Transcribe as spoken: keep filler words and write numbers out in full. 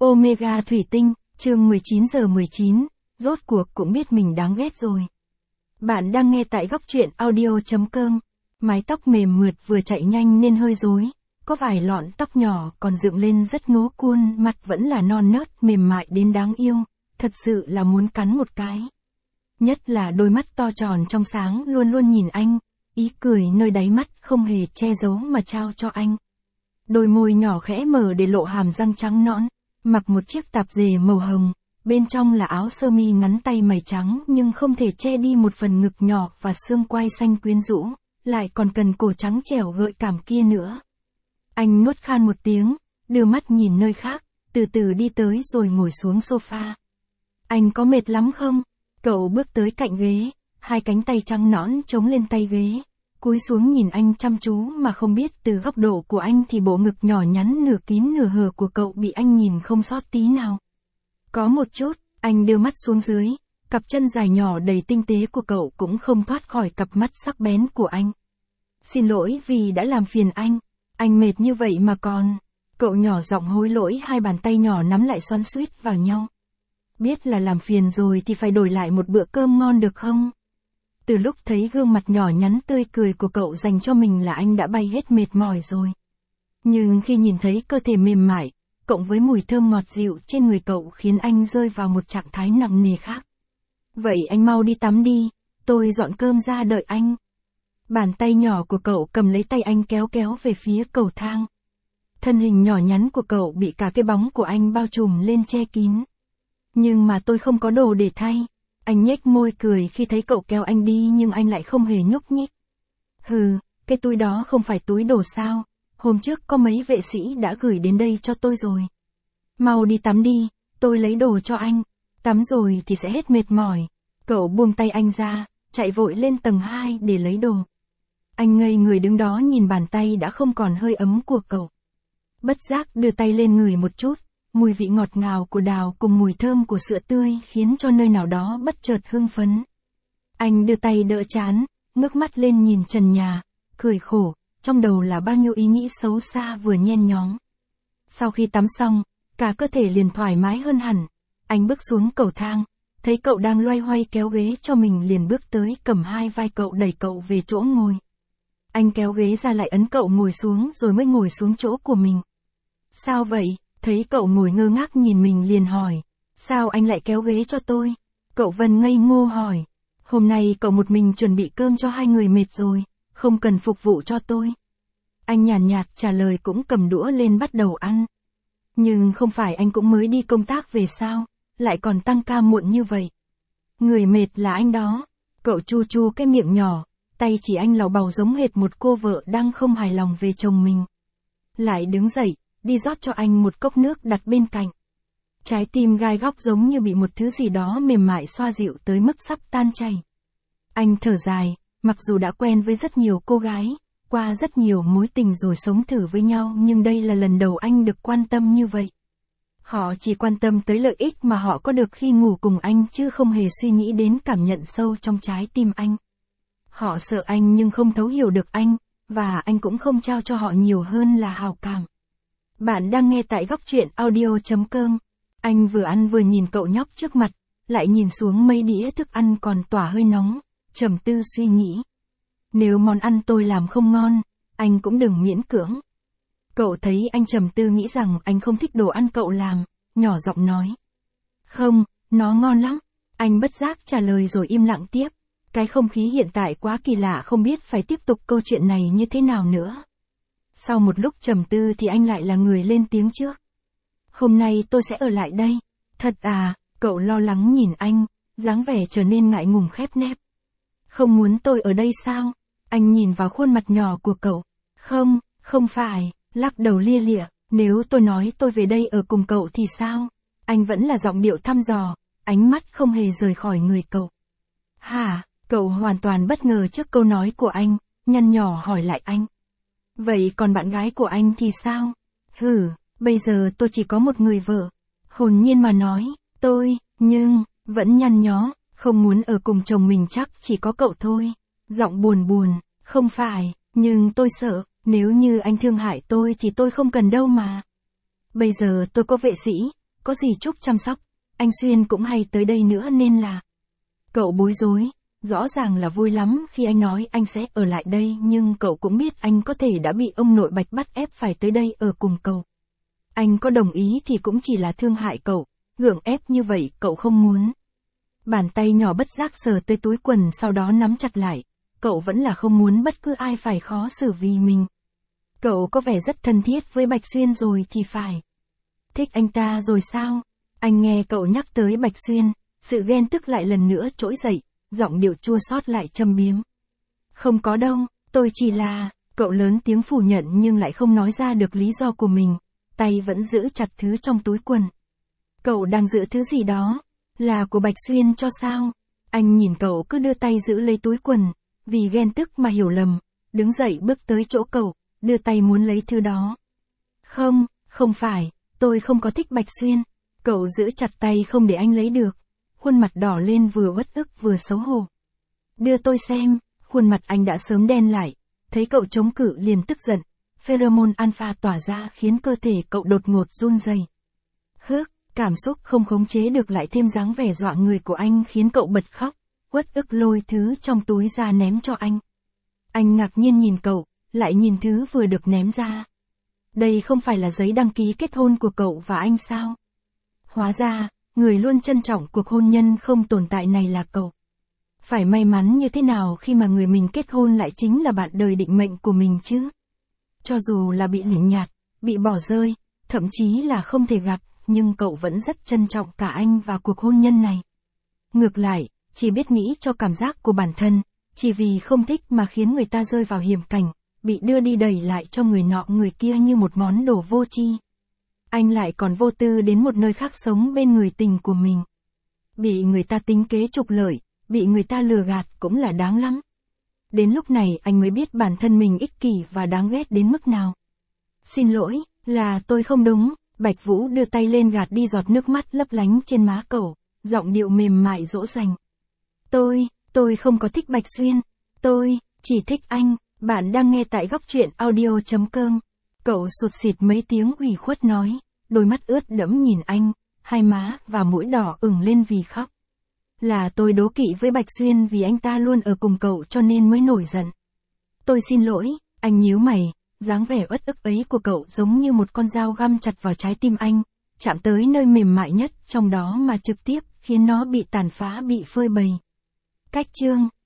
Omega thủy tinh, chương mười chín giờ mười chín, rốt cuộc cũng biết mình đáng ghét rồi. Bạn đang nghe tại góc truyện audio chấm com. Mái tóc mềm mượt vừa chạy nhanh nên hơi rối, có vài lọn tóc nhỏ còn dựng lên rất ngố cuôn, mặt vẫn là non nớt mềm mại đến đáng yêu, thật sự là muốn cắn một cái. Nhất là đôi mắt to tròn trong sáng luôn luôn nhìn anh, ý cười nơi đáy mắt không hề che giấu mà trao cho anh. Đôi môi nhỏ khẽ mở để lộ hàm răng trắng nõn, mặc một chiếc tạp dề màu hồng, bên trong là áo sơ mi ngắn tay mày trắng nhưng không thể che đi một phần ngực nhỏ và xương quai xanh quyến rũ, lại còn cần cổ trắng trẻo gợi cảm kia nữa. Anh nuốt khan một tiếng, đưa mắt nhìn nơi khác, từ từ đi tới rồi ngồi xuống sofa. Anh có mệt lắm không? Cậu bước tới cạnh ghế, hai cánh tay trắng nõn chống lên tay ghế, cúi xuống nhìn anh chăm chú mà không biết từ góc độ của anh thì bộ ngực nhỏ nhắn nửa kín nửa hở của cậu bị anh nhìn không sót tí nào. Có một chút, anh đưa mắt xuống dưới, cặp chân dài nhỏ đầy tinh tế của cậu cũng không thoát khỏi cặp mắt sắc bén của anh. Xin lỗi vì đã làm phiền anh, anh mệt như vậy mà còn. Cậu nhỏ giọng hối lỗi, hai bàn tay nhỏ nắm lại xoắn xuýt vào nhau. Biết là làm phiền rồi thì phải đổi lại một bữa cơm ngon được không? Từ lúc thấy gương mặt nhỏ nhắn tươi cười của cậu dành cho mình là anh đã bay hết mệt mỏi rồi. Nhưng khi nhìn thấy cơ thể mềm mại, cộng với mùi thơm ngọt dịu trên người cậu khiến anh rơi vào một trạng thái nặng nề khác. Vậy anh mau đi tắm đi, tôi dọn cơm ra đợi anh. Bàn tay nhỏ của cậu cầm lấy tay anh kéo kéo về phía cầu thang. Thân hình nhỏ nhắn của cậu bị cả cái bóng của anh bao trùm lên che kín. Nhưng mà tôi không có đồ để thay. Anh nhếch môi cười khi thấy cậu kéo anh đi nhưng anh lại không hề nhúc nhích. Hừ, cái túi đó không phải túi đồ sao, hôm trước có mấy vệ sĩ đã gửi đến đây cho tôi rồi. Mau đi tắm đi, tôi lấy đồ cho anh, tắm rồi thì sẽ hết mệt mỏi. Cậu buông tay anh ra, chạy vội lên tầng hai để lấy đồ. Anh ngây người đứng đó nhìn bàn tay đã không còn hơi ấm của cậu. Bất giác đưa tay lên ngửi một chút. Mùi vị ngọt ngào của đào cùng mùi thơm của sữa tươi khiến cho nơi nào đó bất chợt hưng phấn. Anh đưa tay đỡ trán, ngước mắt lên nhìn trần nhà, cười khổ, trong đầu là bao nhiêu ý nghĩ xấu xa vừa nhen nhóm. Sau khi tắm xong, cả cơ thể liền thoải mái hơn hẳn. Anh bước xuống cầu thang, thấy cậu đang loay hoay kéo ghế cho mình liền bước tới cầm hai vai cậu đẩy cậu về chỗ ngồi. Anh kéo ghế ra lại ấn cậu ngồi xuống rồi mới ngồi xuống chỗ của mình. Sao vậy? Thấy cậu ngồi ngơ ngác nhìn mình liền hỏi, sao anh lại kéo ghế cho tôi? Cậu Vân ngây ngô hỏi, hôm nay cậu một mình chuẩn bị cơm cho hai người mệt rồi, không cần phục vụ cho tôi. Anh nhàn nhạt, nhạt trả lời cũng cầm đũa lên bắt đầu ăn. Nhưng không phải anh cũng mới đi công tác về sao, lại còn tăng ca muộn như vậy. Người mệt là anh đó. Cậu chu chu cái miệng nhỏ, tay chỉ anh làu bầu giống hệt một cô vợ đang không hài lòng về chồng mình. Lại đứng dậy, đi rót cho anh một cốc nước đặt bên cạnh. Trái tim gai góc giống như bị một thứ gì đó mềm mại xoa dịu tới mức sắp tan chảy. Anh thở dài, mặc dù đã quen với rất nhiều cô gái, qua rất nhiều mối tình rồi sống thử với nhau nhưng đây là lần đầu anh được quan tâm như vậy. Họ chỉ quan tâm tới lợi ích mà họ có được khi ngủ cùng anh chứ không hề suy nghĩ đến cảm nhận sâu trong trái tim anh. Họ sợ anh nhưng không thấu hiểu được anh, và anh cũng không trao cho họ nhiều hơn là hào cảm. Bạn đang nghe tại góc truyện audio chấm com. Anh vừa ăn vừa nhìn cậu nhóc trước mặt, lại nhìn xuống mấy đĩa thức ăn còn tỏa hơi nóng, trầm tư suy nghĩ. Nếu món ăn tôi làm không ngon, anh cũng đừng miễn cưỡng. Cậu thấy anh trầm tư nghĩ rằng anh không thích đồ ăn cậu làm, nhỏ giọng nói. Không, nó ngon lắm. Anh bất giác trả lời rồi im lặng tiếp. Cái không khí hiện tại quá kỳ lạ không biết phải tiếp tục câu chuyện này như thế nào nữa. Sau một lúc trầm tư thì anh lại là người lên tiếng trước. Hôm nay tôi sẽ ở lại đây. Thật à? Cậu lo lắng nhìn anh, dáng vẻ trở nên ngại ngùng khép nép. Không muốn tôi ở đây sao? Anh nhìn vào khuôn mặt nhỏ của cậu. Không, không phải, lắc đầu lia lịa, nếu tôi nói tôi về đây ở cùng cậu thì sao? Anh vẫn là giọng điệu thăm dò, ánh mắt không hề rời khỏi người cậu. Hả? Cậu hoàn toàn bất ngờ trước câu nói của anh, nhăn nhỏ hỏi lại anh. Vậy còn bạn gái của anh thì sao? Hử, bây giờ tôi chỉ có một người vợ. Hồn nhiên mà nói, tôi, nhưng, vẫn nhăn nhó, không muốn ở cùng chồng mình chắc chỉ có cậu thôi. Giọng buồn buồn, không phải, nhưng tôi sợ, nếu như anh thương hại tôi thì tôi không cần đâu mà. Bây giờ tôi có vệ sĩ, có gì Trúc chăm sóc, anh Xuyên cũng hay tới đây nữa nên là... Cậu bối rối, rõ ràng là vui lắm khi anh nói anh sẽ ở lại đây nhưng cậu cũng biết anh có thể đã bị ông nội Bạch bắt ép phải tới đây ở cùng cậu. Anh có đồng ý thì cũng chỉ là thương hại cậu, gượng ép như vậy cậu không muốn. Bàn tay nhỏ bất giác sờ tới túi quần sau đó nắm chặt lại, cậu vẫn là không muốn bất cứ ai phải khó xử vì mình. Cậu có vẻ rất thân thiết với Bạch Xuyên rồi thì phải. Thích anh ta rồi sao? Anh nghe cậu nhắc tới Bạch Xuyên, sự ghen tức lại lần nữa trỗi dậy, giọng điệu chua xót lại châm biếm. Không có đâu, tôi chỉ là... Cậu lớn tiếng phủ nhận nhưng lại không nói ra được lý do của mình, tay vẫn giữ chặt thứ trong túi quần. Cậu đang giữ thứ gì đó, là của Bạch Xuyên cho sao? Anh nhìn cậu cứ đưa tay giữ lấy túi quần, vì ghen tức mà hiểu lầm, đứng dậy bước tới chỗ cậu, đưa tay muốn lấy thứ đó. Không, không phải, tôi không có thích Bạch Xuyên. Cậu giữ chặt tay không để anh lấy được, khuôn mặt đỏ lên vừa uất ức vừa xấu hổ. Đưa tôi xem, khuôn mặt anh đã sớm đen lại, thấy cậu chống cự liền tức giận, pheromone alpha tỏa ra khiến cơ thể cậu đột ngột run rẩy. Hước, cảm xúc không khống chế được lại thêm dáng vẻ dọa người của anh khiến cậu bật khóc, uất ức lôi thứ trong túi ra ném cho anh. Anh ngạc nhiên nhìn cậu, lại nhìn thứ vừa được ném ra. Đây không phải là giấy đăng ký kết hôn của cậu và anh sao? Hóa ra, người luôn trân trọng cuộc hôn nhân không tồn tại này là cậu. Phải may mắn như thế nào khi mà người mình kết hôn lại chính là bạn đời định mệnh của mình chứ? Cho dù là bị lỉnh nhạt, bị bỏ rơi, thậm chí là không thể gặp, nhưng cậu vẫn rất trân trọng cả anh và cuộc hôn nhân này. Ngược lại, chỉ biết nghĩ cho cảm giác của bản thân, chỉ vì không thích mà khiến người ta rơi vào hiểm cảnh, bị đưa đi đẩy lại cho người nọ người kia như một món đồ vô tri. Anh lại còn vô tư đến một nơi khác sống bên người tình của mình. Bị người ta tính kế trục lợi, bị người ta lừa gạt cũng là đáng lắm. Đến lúc này anh mới biết bản thân mình ích kỷ và đáng ghét đến mức nào. Xin lỗi, là tôi không đúng. Bạch Vũ đưa tay lên gạt đi giọt nước mắt lấp lánh trên má cậu, giọng điệu mềm mại dỗ dành. Tôi, tôi không có thích Bạch Xuyên. Tôi, chỉ thích anh. Bạn đang nghe tại góc truyện audio chấm com. Cậu sụt sịt mấy tiếng ủy khuất nói, đôi mắt ướt đẫm nhìn anh, hai má và mũi đỏ ửng lên vì khóc. Là tôi đố kỵ với Bạch Xuyên vì anh ta luôn ở cùng cậu cho nên mới nổi giận. Tôi xin lỗi, anh nhíu mày, dáng vẻ uất ức ấy của cậu giống như một con dao găm chặt vào trái tim anh, chạm tới nơi mềm mại nhất trong đó mà trực tiếp khiến nó bị tàn phá bị phơi bày. Cách chương